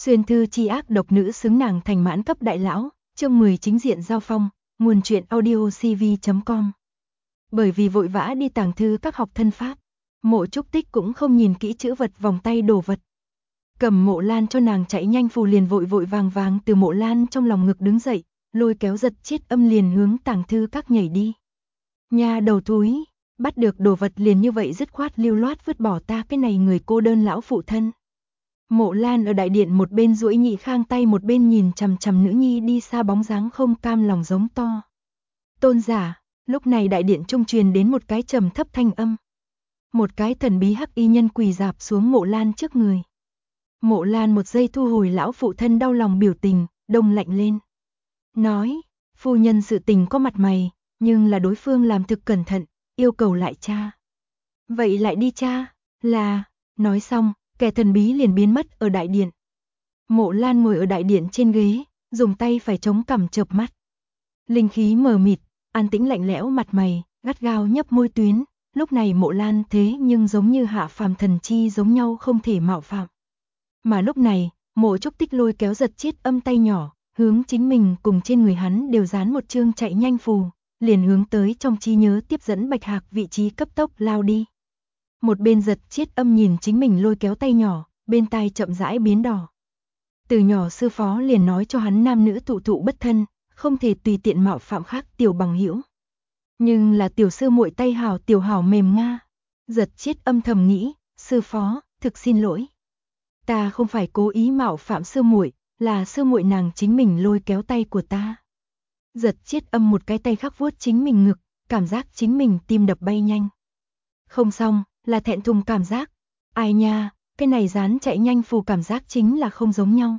Xuyên thư chi ác độc nữ xứng nàng thành mãn cấp đại lão, chương 10 chính diện giao phong, nguồn truyện audio cv.com. Bởi vì vội vã đi tàng thư các học thân pháp, Mộ Trúc Tích cũng không nhìn kỹ chữ vật vòng tay đồ vật. Cầm Mộ Lan cho nàng chạy nhanh phù liền vội vội vàng vàng từ Mộ Lan trong lòng ngực đứng dậy, lôi kéo Giật Chiết Âm liền hướng tàng thư các nhảy đi. Nha đầu thúi, bắt được đồ vật liền như vậy dứt khoát lưu loát vứt bỏ ta cái này người cô đơn lão phụ thân. Mộ Lan ở đại điện một bên duỗi nhị khang tay một bên nhìn chằm chằm nữ nhi đi xa bóng dáng không cam lòng giống to. Tôn giả, lúc này đại điện trung truyền đến một cái trầm thấp thanh âm. Một cái thần bí hắc y nhân quỳ rạp xuống Mộ Lan trước người. Mộ Lan một giây thu hồi lão phụ thân đau lòng biểu tình, đông lạnh lên. Nói, phu nhân sự tình có mặt mày, nhưng là đối phương làm thực cẩn thận, yêu cầu lại tra. Vậy lại đi tra, là, nói xong, kẻ thần bí liền biến mất ở đại điện. Mộ Lan ngồi ở đại điện trên ghế, dùng tay phải chống cằm chợp mắt. Linh khí mờ mịt, an tĩnh lạnh lẽo mặt mày, gắt gao nhấp môi tuyến, lúc này Mộ Lan thế nhưng giống như hạ phàm thần chi giống nhau không thể mạo phạm. Mà lúc này, Mộ Trúc Tích lôi kéo Giật Chiết Âm tay nhỏ, hướng chính mình cùng trên người hắn đều dán một chương chạy nhanh phù, liền hướng tới trong trí nhớ tiếp dẫn Bạch Hạc vị trí cấp tốc lao đi. Một bên Giật Chiết Âm nhìn chính mình lôi kéo tay nhỏ, bên tai chậm rãi biến đỏ. Từ nhỏ sư phó liền nói cho hắn nam nữ thụ thụ bất thân, không thể tùy tiện mạo phạm khác tiểu bằng hữu. Nhưng là tiểu sư muội tay hảo tiểu hảo mềm nga. Giật Chiết Âm thầm nghĩ, sư phó, thực xin lỗi. Ta không phải cố ý mạo phạm sư muội, là sư muội nàng chính mình lôi kéo tay của ta. Giật Chiết Âm một cái tay khác vuốt chính mình ngực, cảm giác chính mình tim đập bay nhanh. Không xong, là thẹn thùng cảm giác. Ai nha, cái này dán chạy nhanh phù cảm giác chính là không giống nhau.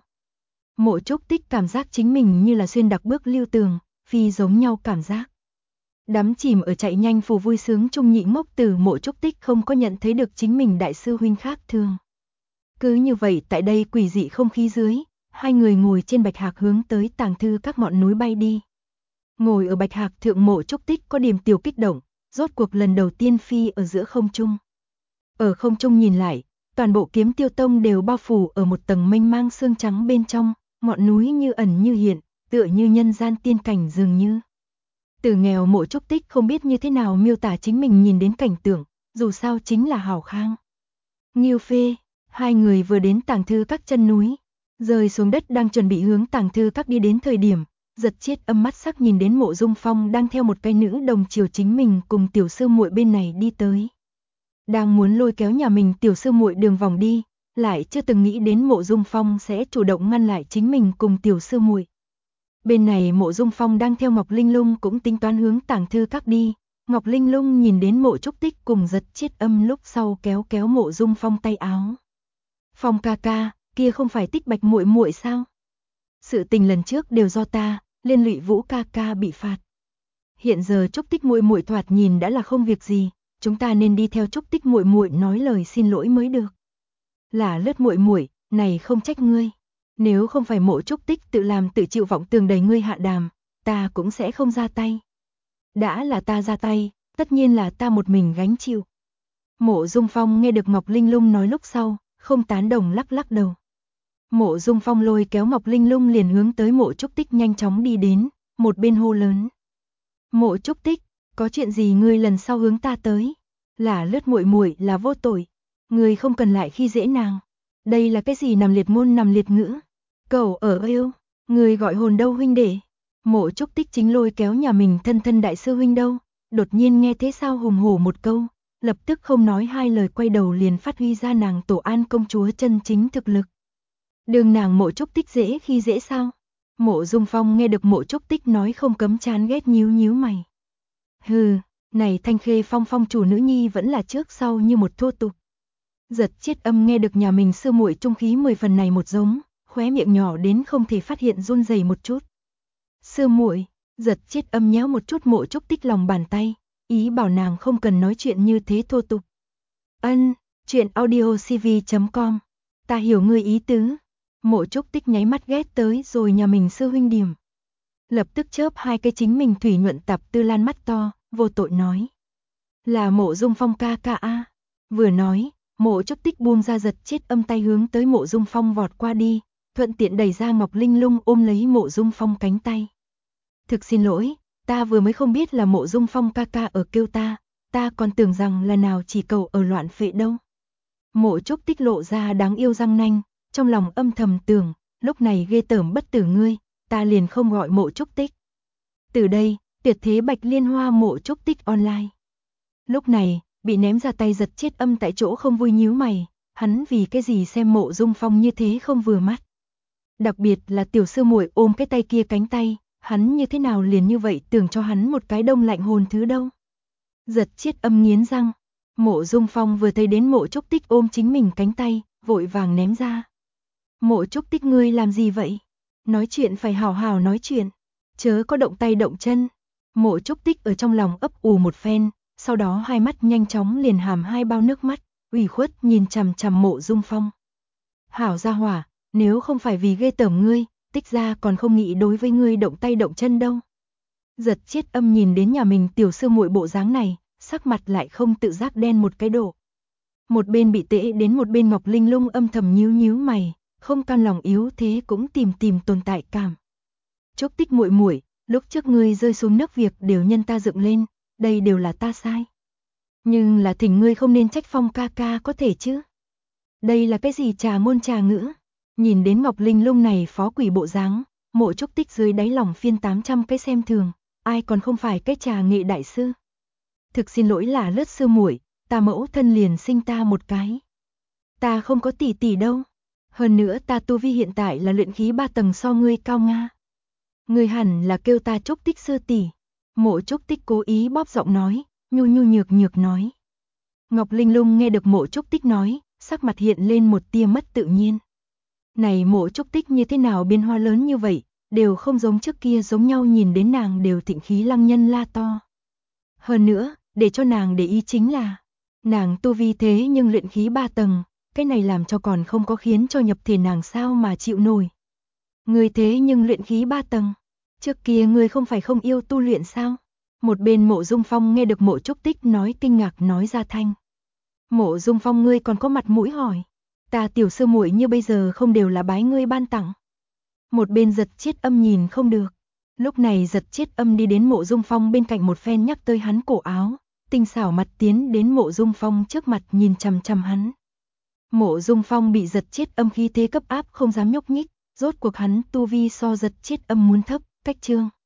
Mộ Trúc Tích cảm giác chính mình như là xuyên đặc bước lưu tường, phi giống nhau cảm giác. Đắm chìm ở chạy nhanh phù vui sướng trung nhị ngốc từ Mộ Trúc Tích không có nhận thấy được chính mình đại sư huynh khác thường. Cứ như vậy tại đây quỷ dị không khí dưới, hai người ngồi trên Bạch Hạc hướng tới tàng thư các ngọn núi bay đi. Ngồi ở Bạch Hạc thượng Mộ Trúc Tích có điểm tiểu kích động, rốt cuộc lần đầu tiên phi ở giữa không trung. Ở không trung nhìn lại, toàn bộ Kiếm Tiêu Tông đều bao phủ ở một tầng mênh mang sương trắng bên trong, ngọn núi như ẩn như hiện, tựa như nhân gian tiên cảnh dường như. Từ nghèo Mộ Trúc Tích không biết như thế nào miêu tả chính mình nhìn đến cảnh tượng, dù sao chính là hào khang. Nghiêu Phê, hai người vừa đến tàng thư các chân núi, rơi xuống đất đang chuẩn bị hướng tàng thư các đi đến thời điểm, Giật Chiết Âm mắt sắc nhìn đến Mộ Dung Phong đang theo một cái nữ đồng chiều chính mình cùng tiểu sư muội bên này đi tới. Đang muốn lôi kéo nhà mình tiểu sư muội đường vòng đi, lại chưa từng nghĩ đến Mộ Dung Phong sẽ chủ động ngăn lại chính mình cùng tiểu sư muội. Bên này Mộ Dung Phong đang theo Ngọc Linh Lung cũng tính toán hướng tàng thư các đi. Ngọc Linh Lung nhìn đến Mộ Trúc Tích cùng Giật Chiết Âm lúc sau kéo kéo Mộ Dung Phong tay áo. Phong ca ca, kia không phải Tích Bạch muội muội sao? Sự tình lần trước đều do ta, liên lụy Vũ ca ca bị phạt. Hiện giờ Trúc Tích muội muội thoạt nhìn đã là không việc gì, chúng ta nên đi theo Trúc Tích muội muội nói lời xin lỗi mới được. Là Lướt muội muội, này không trách ngươi. Nếu không phải Mộ Trúc Tích tự làm tự chịu vọng tường đầy ngươi hạ đàm, ta cũng sẽ không ra tay. Đã là ta ra tay, tất nhiên là ta một mình gánh chịu. Mộ Dung Phong nghe được Ngọc Linh Lung nói lúc sau, không tán đồng lắc lắc đầu. Mộ Dung Phong lôi kéo Ngọc Linh Lung liền hướng tới Mộ Trúc Tích nhanh chóng đi đến, một bên hô lớn. Mộ Trúc Tích, có chuyện gì ngươi lần sau hướng ta tới? Là Lướt muội muội là vô tội, ngươi không cần lại khi dễ nàng. Đây là cái gì nằm liệt ngôn nằm liệt ngữ? Cậu ở yêu, ngươi gọi hồn đâu huynh đệ? Mộ Trúc Tích chính lôi kéo nhà mình thân thân đại sư huynh đâu, đột nhiên nghe thế sao hùng hổ một câu, lập tức không nói hai lời quay đầu liền phát huy ra nàng Tổ An công chúa chân chính thực lực. Đường nàng Mộ Trúc Tích dễ khi dễ sao? Mộ Dung Phong nghe được Mộ Trúc Tích nói không cấm chán ghét nhíu nhíu mày. Hừ, này Thanh Khê Phong phong chủ nữ nhi vẫn là trước sau như một thô tục. Giật Chiết Âm nghe được nhà mình sư muội trung khí 10 phần này một giống, khóe miệng nhỏ đến không thể phát hiện run rẩy một chút. Sư muội, Giật Chiết Âm nhéo một chút Mộ Trúc Tích lòng bàn tay, ý bảo nàng không cần nói chuyện như thế thô tục. Ân, chuyện audio cv.com, ta hiểu ngươi ý tứ. Mộ Trúc Tích nháy mắt ghét tới rồi nhà mình sư huynh điểm. Lập tức chớp hai cái chính mình thủy nhuận tạp tư lan mắt to, vô tội nói. Là Mộ Dung Phong ca ca a. Vừa nói, Mộ Trúc Tích buông ra Giật Chiết Âm tay hướng tới Mộ Dung Phong vọt qua đi, thuận tiện đẩy ra Ngọc Linh Lung ôm lấy Mộ Dung Phong cánh tay. Thực xin lỗi, ta vừa mới không biết là Mộ Dung Phong ca ca ở kêu ta còn tưởng rằng là nào chỉ cầu ở loạn phệ đâu. Mộ Trúc Tích lộ ra đáng yêu răng nanh, trong lòng âm thầm tưởng, lúc này ghê tởm bất tử ngươi, ta liền không gọi Mộ Trúc Tích. Từ đây, tuyệt thế Bạch Liên Hoa Mộ Trúc Tích online. Lúc này, bị ném ra tay Giật Chết Âm tại chỗ không vui nhíu mày, hắn vì cái gì xem Mộ Dung Phong như thế không vừa mắt. Đặc biệt là tiểu sư muội ôm cái tay kia cánh tay, hắn như thế nào liền như vậy tưởng cho hắn một cái đông lạnh hồn thứ đâu. Giật Chết Âm nghiến răng, Mộ Dung Phong vừa thấy đến Mộ Trúc Tích ôm chính mình cánh tay, vội vàng ném ra. Mộ Trúc Tích ngươi làm gì vậy? Nói chuyện phải hào hào nói chuyện, chớ có động tay động chân. Mộ Trúc Tích ở trong lòng ấp ủ một phen, sau đó hai mắt nhanh chóng liền hàm hai bao nước mắt, ủy khuất nhìn chằm chằm Mộ Dung Phong. Hảo gia hỏa, nếu không phải vì ghê tởm ngươi, Tích ra còn không nghĩ đối với ngươi động tay động chân đâu. Giật Chết Âm nhìn đến nhà mình tiểu sư muội bộ dáng này, sắc mặt lại không tự giác đen một cái độ. Một bên bị tễ đến một bên Ngọc Linh Lung âm thầm nhíu nhíu mày, không cam lòng yếu thế cũng tìm tồn tại cảm. Trúc Tích muội muội, lúc trước ngươi rơi xuống nước việc đều nhân ta dựng lên, đây đều là ta sai. Nhưng là thỉnh ngươi không nên trách Phong ca ca có thể chứ. Đây là cái gì trà ngôn trà ngữ? Nhìn đến Ngọc Linh Lung này phó quỷ bộ dáng, Mộ Trúc Tích dưới đáy lòng phiên 800 cái xem thường, ai còn không phải cái trà nghệ đại sư. Thực xin lỗi là lướt sư muội, ta mẫu thân liền sinh ta một cái. Ta không có tỷ tỷ đâu. Hơn nữa ta tu vi hiện tại là luyện khí 3 tầng so ngươi cao nga. Ngươi hẳn là kêu ta Trúc Tích sư tỷ. Mộ Trúc Tích cố ý bóp giọng nói, nhu nhược nói. Ngọc Linh Lung nghe được Mộ Trúc Tích nói, sắc mặt hiện lên một tia mất tự nhiên. Này Mộ Trúc Tích như thế nào biến hóa lớn như vậy, đều không giống trước kia giống nhau, nhìn đến nàng đều thịnh khí lăng nhân la to. Hơn nữa, để cho nàng để ý chính là, nàng tu vi thế nhưng luyện khí 3 tầng, cái này làm cho còn không có khiến cho nhập thể nàng sao mà chịu nổi. Ngươi thế nhưng luyện khí 3 tầng, trước kia ngươi không phải không yêu tu luyện sao? Một bên Mộ Dung Phong nghe được Mộ Trúc Tích nói kinh ngạc nói ra thanh. Mộ Dung Phong ngươi còn có mặt mũi hỏi, ta tiểu sư muội như bây giờ không đều là bái ngươi ban tặng. Một bên Giật Chết Âm nhìn không được. Lúc này Giật Chết Âm đi đến Mộ Dung Phong bên cạnh một phen nhắc tới hắn cổ áo, tinh xảo mặt tiến đến Mộ Dung Phong trước mặt nhìn chằm chằm hắn. Mộ Dung Phong bị Giật Chết Âm khí thế cấp áp không dám nhúc nhích, rốt cuộc hắn tu vi so Giật Chết Âm muốn thấp, cách trương.